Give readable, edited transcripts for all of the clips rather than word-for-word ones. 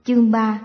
Chương 3.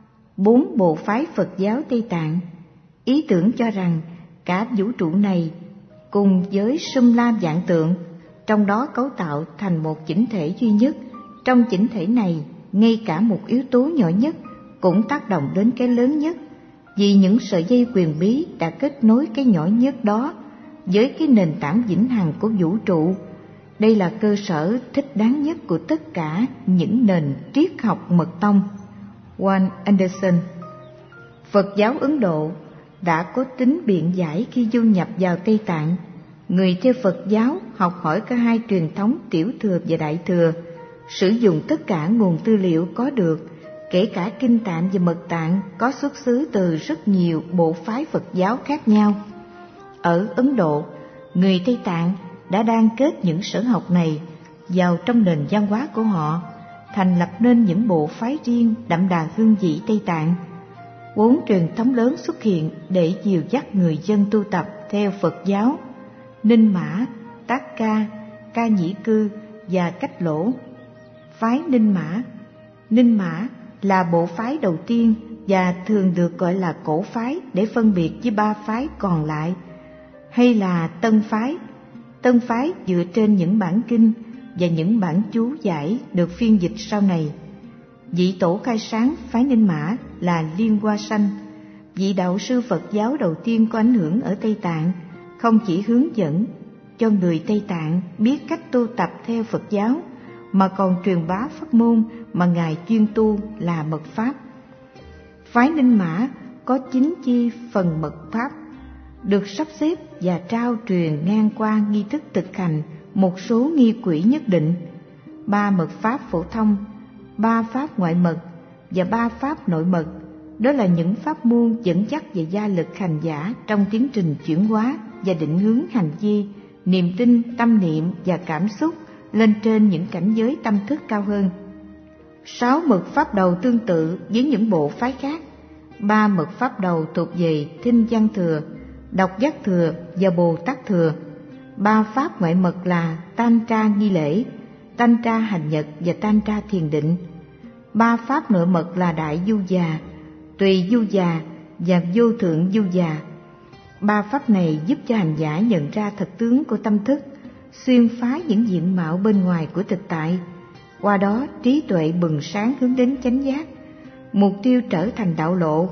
4 bộ phái Phật giáo Tây Tạng. Ý tưởng cho rằng cả vũ trụ này cùng với sum la vạn tượng, trong đó cấu tạo thành một chỉnh thể duy nhất. Trong chỉnh thể này, ngay cả một yếu tố nhỏ nhất cũng tác động đến cái lớn nhất, vì những sợi dây quyền bí đã kết nối cái nhỏ nhất đó với cái nền tảng vĩnh hằng của vũ trụ. Đây là cơ sở thích đáng nhất của tất cả những nền triết học mật tông. Juan Anderson. Phật giáo Ấn Độ đã có tính biện giải khi du nhập vào Tây Tạng. Người theo Phật giáo học hỏi cả hai truyền thống Tiểu Thừa và Đại Thừa, sử dụng tất cả nguồn tư liệu có được, kể cả Kinh Tạng và Mật Tạng có xuất xứ từ rất nhiều bộ phái Phật giáo khác nhau. Ở Ấn Độ, người Tây Tạng đã đan kết những sở học này vào trong nền văn hóa của họ, thành lập nên những bộ phái riêng đậm đà hương vị Tây Tạng. 4 truyền thống lớn xuất hiện để dìu dắt người dân tu tập theo Phật giáo: Ninh Mã, Tác Ca, Ca Nhĩ Cư và Cách Lỗ. Phái Ninh Mã là bộ phái đầu tiên và thường được gọi là cổ phái để phân biệt với 3 phái còn lại, hay là Tân phái. Tân phái dựa trên những bản kinh và những bản chú giải được phiên dịch sau này. Vị tổ khai sáng phái Ninh Mã là Liên Hoa Sanh, vị đạo sư Phật giáo đầu tiên có ảnh hưởng ở Tây Tạng, không chỉ hướng dẫn cho người Tây Tạng biết cách tu tập theo Phật giáo, mà còn truyền bá pháp môn mà Ngài chuyên tu là mật pháp. Phái Ninh Mã có 9 chi phần mật pháp, được sắp xếp và trao truyền ngang qua nghi thức thực hành một số nghi quỹ nhất định: 3 mật pháp phổ thông, 3 pháp ngoại mật và 3 pháp nội mật. Đó là những pháp môn dẫn dắt và gia lực hành giả trong tiến trình chuyển hóa và định hướng hành vi, niềm tin, tâm niệm và cảm xúc lên trên những cảnh giới tâm thức cao hơn. 6 mật pháp đầu tương tự với những bộ phái khác. 3 mật pháp đầu thuộc về Thinh Văn Thừa, Độc Giác Thừa và Bồ Tát Thừa. 3 pháp ngoại mật là Tantra nghi lễ, Tantra hành nhật và Tantra thiền định. 3 pháp nội mật là Đại Du Già, Tùy Du Già và Vô Thượng Du Già. 3 pháp này giúp cho hành giả nhận ra thật tướng của tâm thức, xuyên phá những diện mạo bên ngoài của thực tại. Qua đó trí tuệ bừng sáng hướng đến chánh giác, mục tiêu trở thành đạo lộ.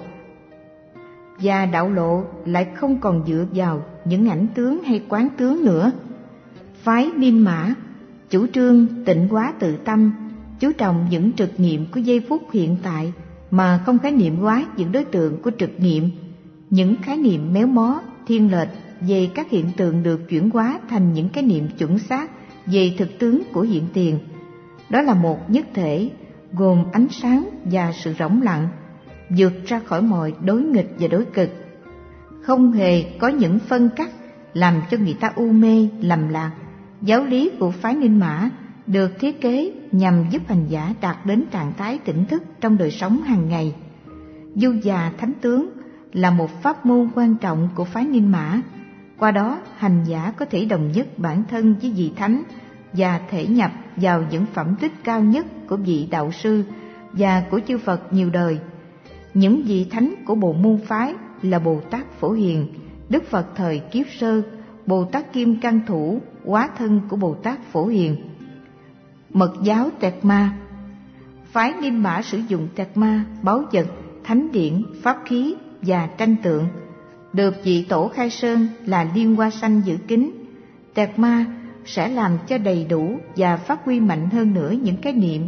Và đạo lộ lại không còn dựa vào những ảnh tướng hay quán tướng nữa. Phái Ninh Mã chủ trương tịnh hóa tự tâm, chú trọng những trực nghiệm của giây phút hiện tại mà không khái niệm hóa những đối tượng của trực nghiệm, những khái niệm méo mó, thiên lệch về các hiện tượng được chuyển hóa thành những cái niệm chuẩn xác về thực tướng của hiện tiền. Đó là một nhất thể gồm ánh sáng và sự rỗng lặng, vượt ra khỏi mọi đối nghịch và đối cực, không hề có những phân cắt làm cho người ta u mê lầm lạc. Giáo lý của phái Ninh Mã được thiết kế nhằm giúp hành giả đạt đến trạng thái tỉnh thức trong đời sống hàng ngày. Du Già thánh tướng là một pháp môn quan trọng của phái Ninh Mã. Qua đó, hành giả có thể đồng nhất bản thân với vị thánh và thể nhập vào những phẩm tích cao nhất của vị đạo sư và của chư Phật nhiều đời. Những vị thánh của bộ môn phái là Bồ Tát Phổ Hiền, Đức Phật thời kiếp sơ, Bồ Tát Kim Cang Thủ, hóa thân của Bồ Tát Phổ Hiền. Mật giáo Tẹt Ma. Phái Ninh Mã sử dụng Tẹt Ma, báu vật, thánh điển, pháp khí và tranh tượng, được vị tổ khai sơn là Liên Hoa Sanh giữ kín. Tẹt Ma sẽ làm cho đầy đủ và phát huy mạnh hơn nữa những cái niệm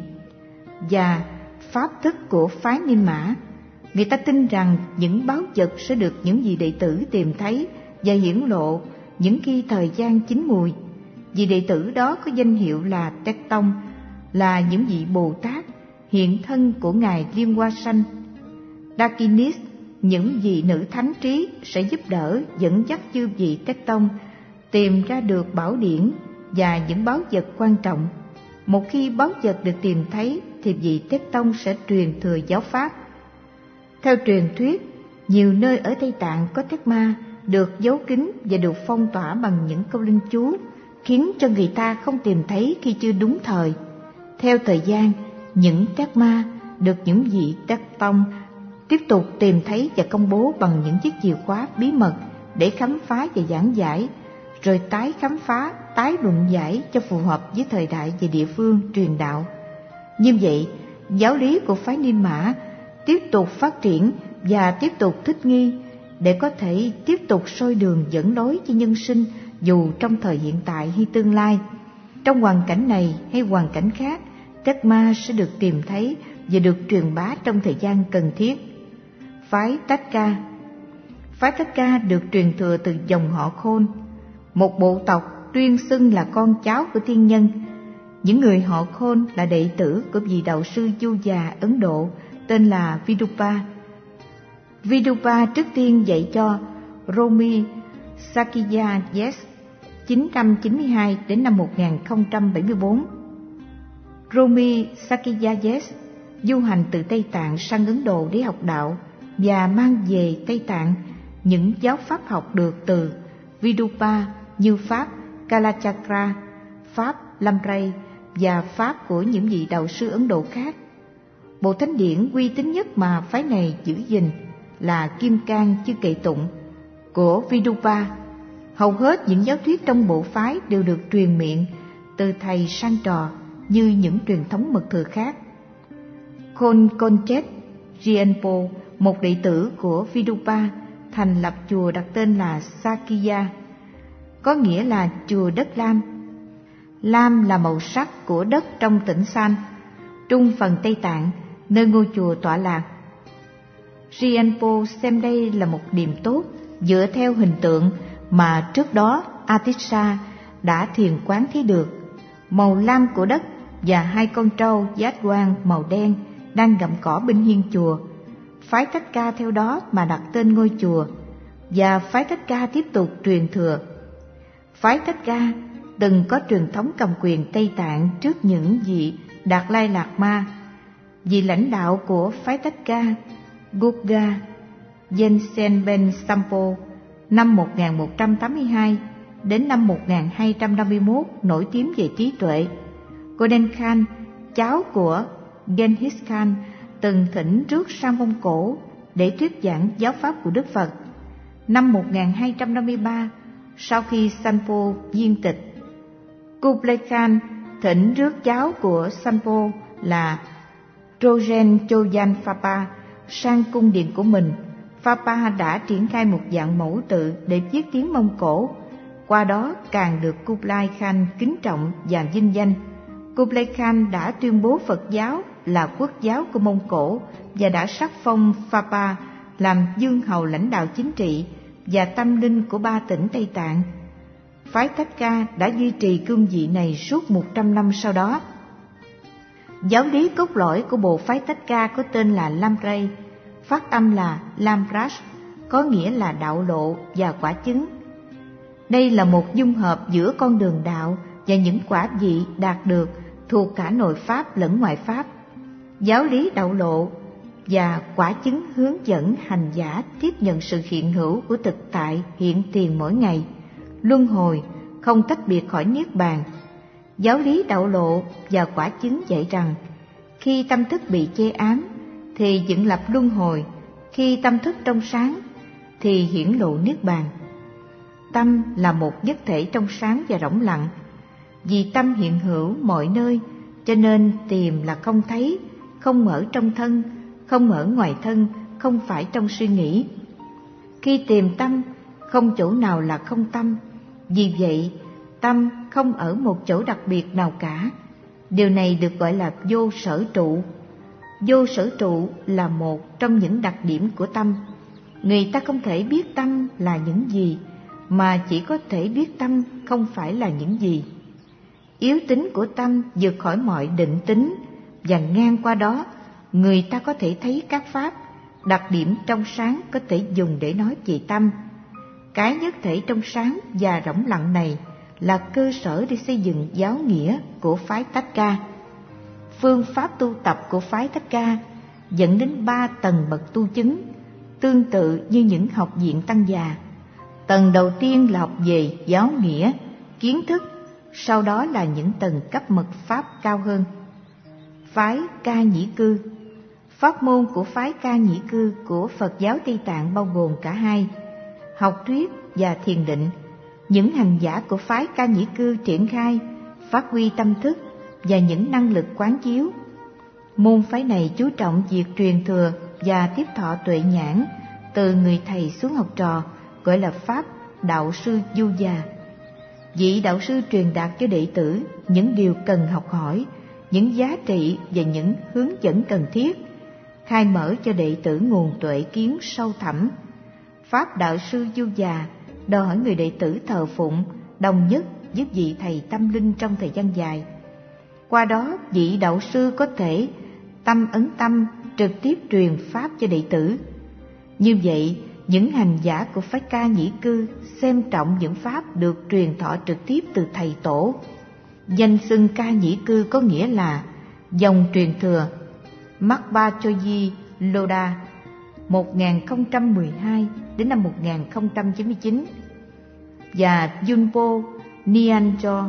và pháp thức của phái Ninh Mã. Người ta tin rằng những báu vật sẽ được những vị đệ tử tìm thấy và hiển lộ những khi thời gian chín mùi. Vị đệ tử đó có danh hiệu là Tét Tông, là những vị Bồ Tát hiện thân của Ngài Liên Hoa Sanh. Dakinis, những vị nữ thánh trí sẽ giúp đỡ dẫn dắt chư vị Tét Tông tìm ra được bảo điển và những báu vật quan trọng. Một khi báu vật được tìm thấy thì vị Tét Tông sẽ truyền thừa giáo pháp. Theo truyền thuyết, nhiều nơi ở Tây Tạng có Tét Ma được giấu kín và được phong tỏa bằng những câu linh chú, khiến cho người ta không tìm thấy khi chưa đúng thời. Theo thời gian, những Tét Ma được những vị Đắc Tông tiếp tục tìm thấy và công bố bằng những chiếc chìa khóa bí mật để khám phá và giảng giải, rồi tái khám phá, tái luận giải cho phù hợp với thời đại và địa phương truyền đạo. Như vậy, giáo lý của phái Ni Mã tiếp tục phát triển và tiếp tục thích nghi để có thể tiếp tục soi đường dẫn lối cho nhân sinh dù trong thời hiện tại hay tương lai. Trong hoàn cảnh này hay hoàn cảnh khác, Tét Ma sẽ được tìm thấy và được truyền bá trong thời gian cần thiết. Phái Tát Ca được truyền thừa từ dòng họ Khôn, một bộ tộc tuyên xưng là con cháu của thiên nhân. Những người họ Khôn là đệ tử của vị đạo sư du già Ấn Độ tên là Vidupa. Vidupa trước tiên dạy cho Romi Sakya-yes 992 đến năm 1074. Romi Sakya-yes du hành từ Tây Tạng sang Ấn Độ để học đạo và mang về Tây Tạng những giáo pháp học được từ Vidupa như pháp Kalachakra, pháp Lamprey và pháp của những vị đạo sư Ấn Độ khác. Bộ thánh điển uy tín nhất mà phái này giữ gìn là Kim Cang Chư Kệ Tụng của Vidupa. Hầu hết những giáo thuyết trong bộ phái đều được truyền miệng từ thầy sang trò như những truyền thống mật thừa khác. Khôn Konchet Rienpo, một đệ tử của Vidupa, thành lập chùa đặt tên là Sakya, có nghĩa là chùa đất lam. Lam là màu sắc của đất trong tỉnh San, trung phần Tây Tạng, nơi ngôi chùa tọa lạc. Rienpo xem đây là một điểm tốt dựa theo hình tượng mà trước đó Atissa đã thiền quán thấy được. Màu lam của đất và hai con trâu giác quan màu đen đang gặm cỏ bên hiên chùa. Phái Tát Ca theo đó mà đặt tên ngôi chùa, và phái Tát Ca tiếp tục truyền thừa. Phái Tát Ca từng có truyền thống cầm quyền Tây Tạng trước những vị Đạt Lai Lạt Ma. Vị lãnh đạo của phái Tát Ca, Gurga Jensen Ben Sampo, năm 1182 đến năm 1251 nổi tiếng về trí tuệ. Goden Khan, cháu của Genghis Khan, từng thỉnh rước sang Mông Cổ để thuyết giảng giáo pháp của Đức Phật. Năm 1253, sau khi Sanpo viên tịch, Kublai Khan thỉnh rước cháu của Sanpo là Trojen Chojan Phapa sang cung điện của mình. Phapa đã triển khai một dạng mẫu tự để viết tiếng Mông Cổ, qua đó càng được Kublai Khan kính trọng và vinh danh. Kublai Khan đã tuyên bố Phật giáo là quốc giáo của Mông Cổ và đã sắc phong Phapa làm vương hầu lãnh đạo chính trị và tâm linh của 3 tỉnh Tây Tạng. Phái Tát Ca đã duy trì cương vị này suốt 100 năm sau đó. Giáo lý cốt lõi của bộ phái Tát Ca có tên là Lamprey, phát âm là Lampraj, có nghĩa là đạo lộ và quả chứng. Đây là một dung hợp giữa con đường đạo và những quả vị đạt được thuộc cả nội pháp lẫn ngoại pháp. Giáo lý đạo lộ và quả chứng hướng dẫn hành giả tiếp nhận sự hiện hữu của thực tại hiện tiền mỗi ngày, luân hồi, không tách biệt khỏi niết bàn. Giáo lý đạo lộ và quả chứng dạy rằng khi tâm thức bị che ám thì dựng lập luân hồi, khi tâm thức trong sáng thì hiển lộ niết bàn. Tâm là một nhất thể trong sáng và rỗng lặng. Vì tâm hiện hữu mọi nơi, cho nên tìm là không thấy, không ở trong thân, không ở ngoài thân, không phải trong suy nghĩ. Khi tìm tâm, không chỗ nào là không tâm. Vì vậy, tâm không ở một chỗ đặc biệt nào cả. Điều này được gọi là vô sở trụ. Vô sở trụ là một trong những đặc điểm của tâm. Người ta không thể biết tâm là những gì, mà chỉ có thể biết tâm không phải là những gì. Yếu tính của tâm vượt khỏi mọi định tính, và ngang qua đó, người ta có thể thấy các pháp, đặc điểm trong sáng có thể dùng để nói về tâm. Cái nhất thể trong sáng và rỗng lặng này là cơ sở để xây dựng giáo nghĩa của phái Tát Ca. Phương pháp tu tập của phái Tát Ca dẫn đến 3 tầng bậc tu chứng, tương tự như những học viện tăng già. Tầng đầu tiên là học về giáo nghĩa, kiến thức, sau đó là những tầng cấp mật pháp cao hơn. Phái Ca Nhĩ Cư. Pháp môn của phái Ca Nhĩ Cư của Phật giáo Tây Tạng bao gồm cả hai, học thuyết và thiền định. Những hành giả của phái Ca Nhĩ Cư triển khai, phát huy tâm thức và những năng lực quán chiếu. Môn phái này chú trọng việc truyền thừa và tiếp thọ tuệ nhãn từ người thầy xuống học trò, gọi là Pháp Đạo Sư Du Già. Vị đạo sư truyền đạt cho đệ tử những điều cần học hỏi, những giá trị và những hướng dẫn cần thiết, khai mở cho đệ tử nguồn tuệ kiến sâu thẳm. Pháp Đạo Sư Du Già đòi hỏi người đệ tử thờ phụng, đồng nhất với vị thầy tâm linh trong thời gian dài. Qua đó, vị đạo sư có thể tâm ấn tâm trực tiếp truyền Pháp cho đệ tử. Như vậy, những hành giả của phái Ca Nhĩ Cư xem trọng những Pháp được truyền thọ trực tiếp từ thầy tổ. Danh xưng Ca Nhĩ Cư có nghĩa là dòng truyền thừa. Magbachoyi Loda 1012 đến năm 1099 và Yunpo Nyanjo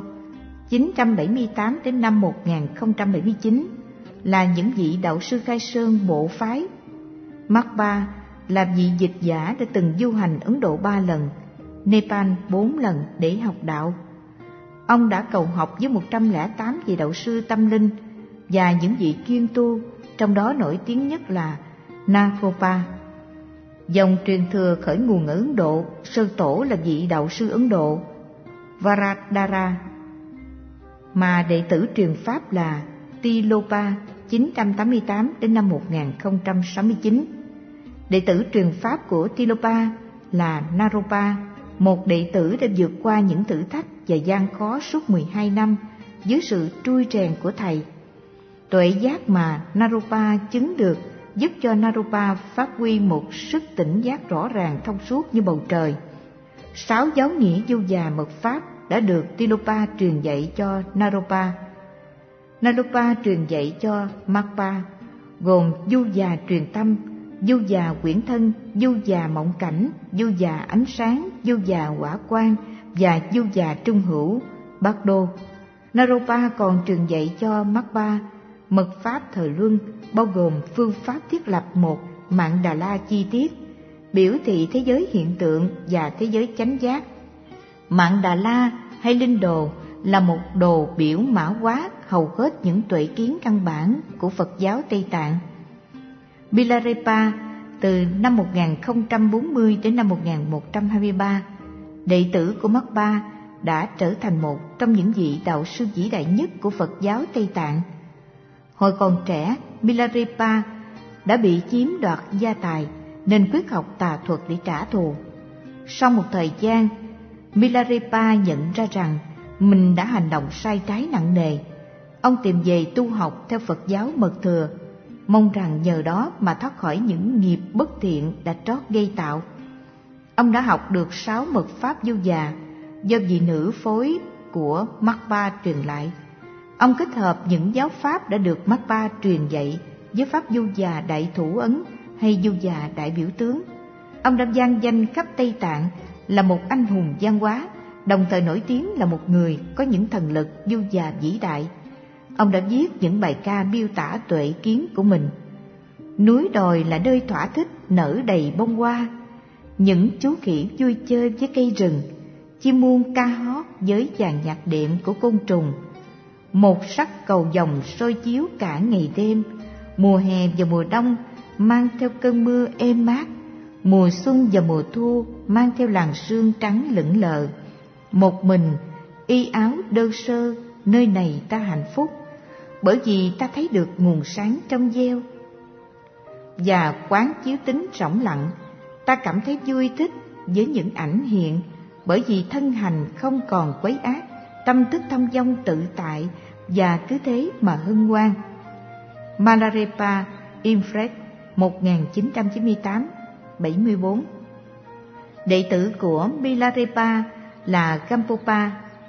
978 đến năm 1079 là những vị đạo sư khai sơn bộ phái. Magba là vị dịch giả đã từng du hành Ấn Độ 3 lần, Nepal 4 lần để học đạo. Ông đã cầu học với 108 vị đạo sư tâm linh và những vị chuyên tu, trong đó nổi tiếng nhất là Naropa. Dòng truyền thừa khởi nguồn ở Ấn Độ, sơ tổ là vị đạo sư Ấn Độ Varadara, mà đệ tử truyền Pháp là Tilopa 988 đến năm 1069. Đệ tử truyền Pháp của Tilopa là Naropa, một đệ tử đã vượt qua những thử thách và gian khó suốt 12 năm dưới sự trui rèn của thầy. Tuệ giác mà Naropa chứng được giúp cho Naropa phát huy một sức tỉnh giác rõ ràng thông suốt như bầu trời. 6 giáo nghĩa Du Già mật Pháp đã được Tilopa truyền dạy cho Naropa. Naropa truyền dạy cho Magba, gồm Du Già truyền tâm, Du Già quyển thân, Du Già mộng cảnh, Du Già ánh sáng, Du Già quả quang và Du Già trung hữu Bát Đô. Naropa còn truyền dạy cho Magba mật pháp thời luân, bao gồm phương pháp thiết lập một Mạn Đà La chi tiết, biểu thị thế giới hiện tượng và thế giới chánh giác. Mạn Đà La hay linh đồ là một đồ biểu mã hóa hầu hết những tuệ kiến căn bản của Phật giáo Tây Tạng. Milarepa từ năm 1040 đến năm 1123, đệ tử của Magba đã trở thành một trong những vị đạo sư vĩ đại nhất của Phật giáo Tây Tạng. Hồi còn trẻ, Milarepa đã bị chiếm đoạt gia tài nên quyết học tà thuật để trả thù. Sau một thời gian, Milarepa nhận ra rằng mình đã hành động sai trái nặng nề. Ông tìm về tu học theo Phật giáo Mật Thừa, mong rằng nhờ đó mà thoát khỏi những nghiệp bất thiện đã trót gây tạo. Ông đã học được 6 mật pháp Du Già do vị nữ phối của Magba truyền lại. Ông kết hợp những giáo pháp đã được Magba truyền dạy với pháp Du Già Đại Thủ Ấn hay Du Già Đại Biểu Tướng. Ông đã vang danh khắp Tây Tạng là một anh hùng văn hóa, đồng thời nổi tiếng là một người có những thần lực Du Già vĩ đại. Ông đã viết những bài ca miêu tả tuệ kiến của mình. Núi đồi là nơi thỏa thích nở đầy bông hoa, những chú khỉ vui chơi với cây rừng, chim muông ca hót với dàn nhạc đệm của côn trùng. Một sắc cầu vồng soi chiếu cả ngày đêm, mùa hè và mùa đông mang theo cơn mưa êm mát, mùa xuân và mùa thu mang theo làn sương trắng lững lờ. Một mình, y áo đơn sơ, nơi này ta hạnh phúc, bởi vì ta thấy được nguồn sáng trong veo. Và quán chiếu tính rỗng lặng, ta cảm thấy vui thích với những ảnh hiện, bởi vì thân hành không còn quấy ác, tâm thức thông dong tự tại và cứ thế mà hân hoan. Milarepa Imphret 1998-74. Đệ tử của Milarepa là Gampopa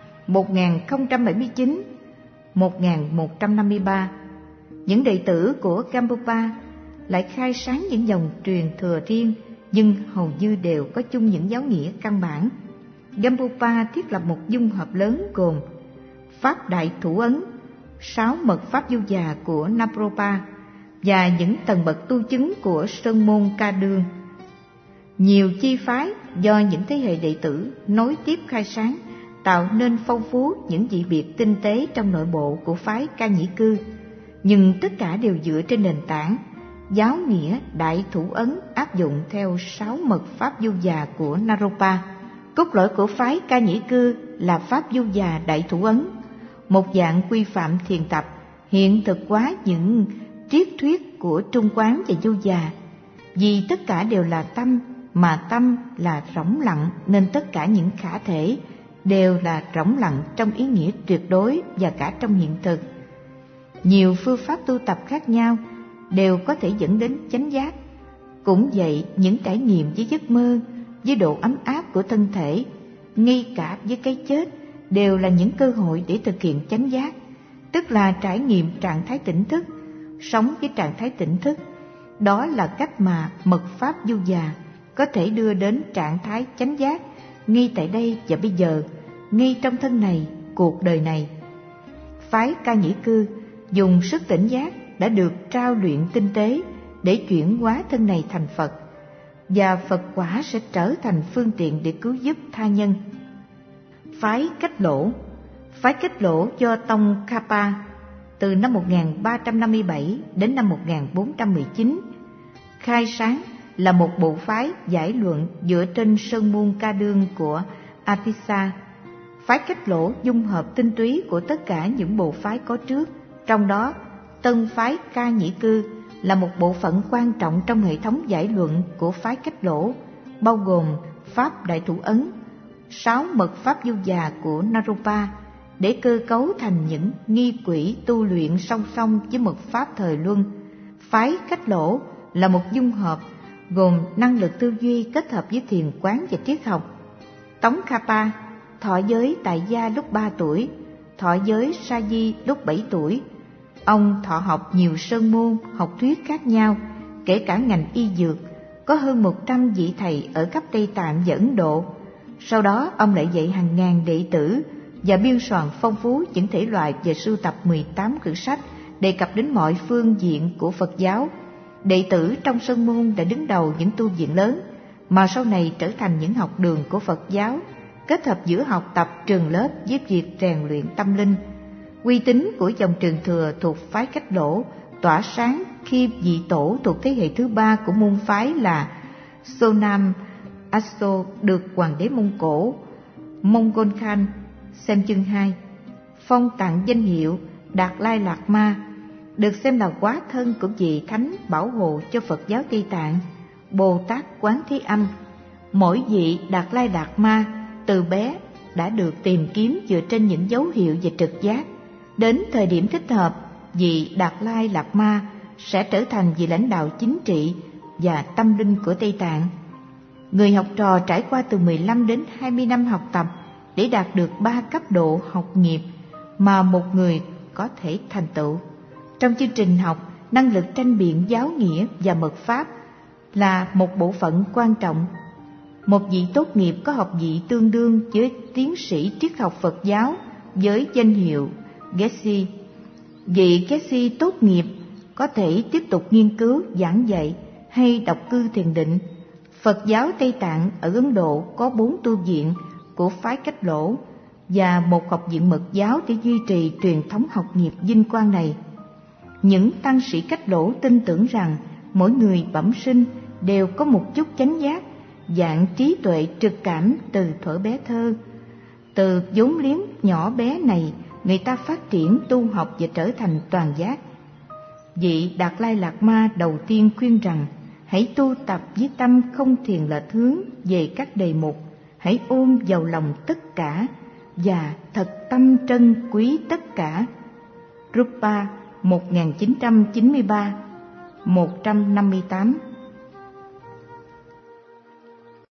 1079-1153. Những đệ tử của Gampopa lại khai sáng những dòng truyền thừa riêng, nhưng hầu như đều có chung những giáo nghĩa căn bản. Gampopa thiết lập một dung hợp lớn gồm Pháp Đại Thủ Ấn, 6 mật pháp Du Già của Naropa, và những tầng bậc tu chứng của Sơn môn Ca Đương. Nhiều chi phái do những thế hệ đệ tử nối tiếp khai sáng tạo nên phong phú những dị biệt tinh tế trong nội bộ của phái Ca Nhĩ Cư, nhưng tất cả đều dựa trên nền tảng giáo nghĩa Đại Thủ Ấn áp dụng theo 6 mật pháp du già của Naropa. Cốt lõi của phái Ca Nhĩ Cư là pháp du già Đại Thủ Ấn, một dạng quy phạm thiền tập hiện thực hóa những triết thuyết của Trung Quán và du già. Vì tất cả đều là tâm, mà tâm là rỗng lặng, nên tất cả những khả thể đều là rỗng lặng trong ý nghĩa tuyệt đối và cả trong hiện thực. Nhiều phương pháp tu tập khác nhau đều có thể dẫn đến chánh giác. Cũng vậy, những trải nghiệm với giấc mơ, với độ ấm áp của thân thể, ngay cả với cái chết, đều là những cơ hội để thực hiện chánh giác, tức là trải nghiệm trạng thái tỉnh thức, sống với trạng thái tỉnh thức. Đó là cách mà mật pháp du già có thể đưa đến trạng thái chánh giác ngay tại đây và bây giờ, ngay trong thân này, cuộc đời này. Phái Ca Nhĩ Cư dùng sức tỉnh giác đã được trao luyện tinh tế để chuyển hóa thân này thành Phật, và Phật quả sẽ trở thành phương tiện để cứu giúp tha nhân. Phái Cách Lỗ. Phái Cách Lỗ do tông Kapa từ năm 1357 đến năm 1419 khai sáng, là một bộ phái giải luận dựa trên Sơn môn Ca Đương của Atisa. Phái Cách Lỗ dung hợp tinh túy của tất cả những bộ phái có trước, trong đó tân phái Ca Nhĩ Cư là một bộ phận quan trọng trong hệ thống giải luận của phái Cách Lỗ, bao gồm pháp Đại Thủ Ấn, 6 mật pháp du già của Naropa, để cơ cấu thành những nghi quỹ tu luyện song song với mật pháp thời luân. Phái Cách Lỗ là một dung hợp gồm năng lực tư duy kết hợp với thiền quán và triết học. Tống Kapa thọ giới tại gia lúc 3 tuổi, thọ giới sa di lúc 7 tuổi. Ông thọ học nhiều sơn môn, học thuyết khác nhau, kể cả ngành y dược, có hơn 100 vị thầy ở khắp Tây Tạng và Ấn Độ. Sau đó ông lại dạy hàng ngàn đệ tử và biên soạn phong phú những thể loại và sưu tập 18 quyển sách đề cập đến mọi phương diện của Phật giáo. Đệ tử trong sơn môn đã đứng đầu những tu viện lớn, mà sau này trở thành những học đường của Phật giáo, kết hợp giữa học tập trường lớp với việc rèn luyện tâm linh. Uy tín của dòng truyền thừa thuộc phái Cách Lỗ tỏa sáng khi vị tổ thuộc thế hệ thứ 3 của môn phái là Sonam Aso được hoàng đế Mông Cổ Mongol Khan xem chương 2 phong tặng danh hiệu Đạt Lai Lạt Ma, được xem là hóa thân của vị thánh bảo hộ cho Phật giáo Tây Tạng, Bồ Tát Quán Thế Âm. Mỗi vị Đạt Lai Lạt Ma từ bé đã được tìm kiếm dựa trên những dấu hiệu về trực giác. Đến thời điểm thích hợp, vị Đạt Lai Lạt Ma sẽ trở thành vị lãnh đạo chính trị và tâm linh của Tây Tạng. Người học trò trải qua từ 15 đến 20 năm học tập để đạt được 3 cấp độ học nghiệp mà một người có thể thành tựu. Trong chương trình học, năng lực tranh biện giáo nghĩa và mật pháp là một bộ phận quan trọng. Một vị tốt nghiệp có học vị tương đương với tiến sĩ triết học Phật giáo với danh hiệu Geshe. Vị Geshe tốt nghiệp có thể tiếp tục nghiên cứu, giảng dạy hay độc cư thiền định. Phật giáo Tây Tạng ở Ấn Độ có 4 tu viện của phái Cách Lỗ và một học viện mật giáo để duy trì truyền thống học nghiệp vinh quang này. Những tăng sĩ Cách Lỗ tin tưởng rằng mỗi người bẩm sinh đều có một chút chánh giác, dạng trí tuệ trực cảm từ thuở bé thơ. Từ vốn liếng nhỏ bé này, người ta phát triển tu học và trở thành toàn giác. Vị Đạt Lai Lạt Ma đầu tiên khuyên rằng hãy tu tập với tâm không thiền lệch hướng về các đề mục, hãy ôm vào lòng tất cả và thật tâm trân quý tất cả. Rupa 1993-158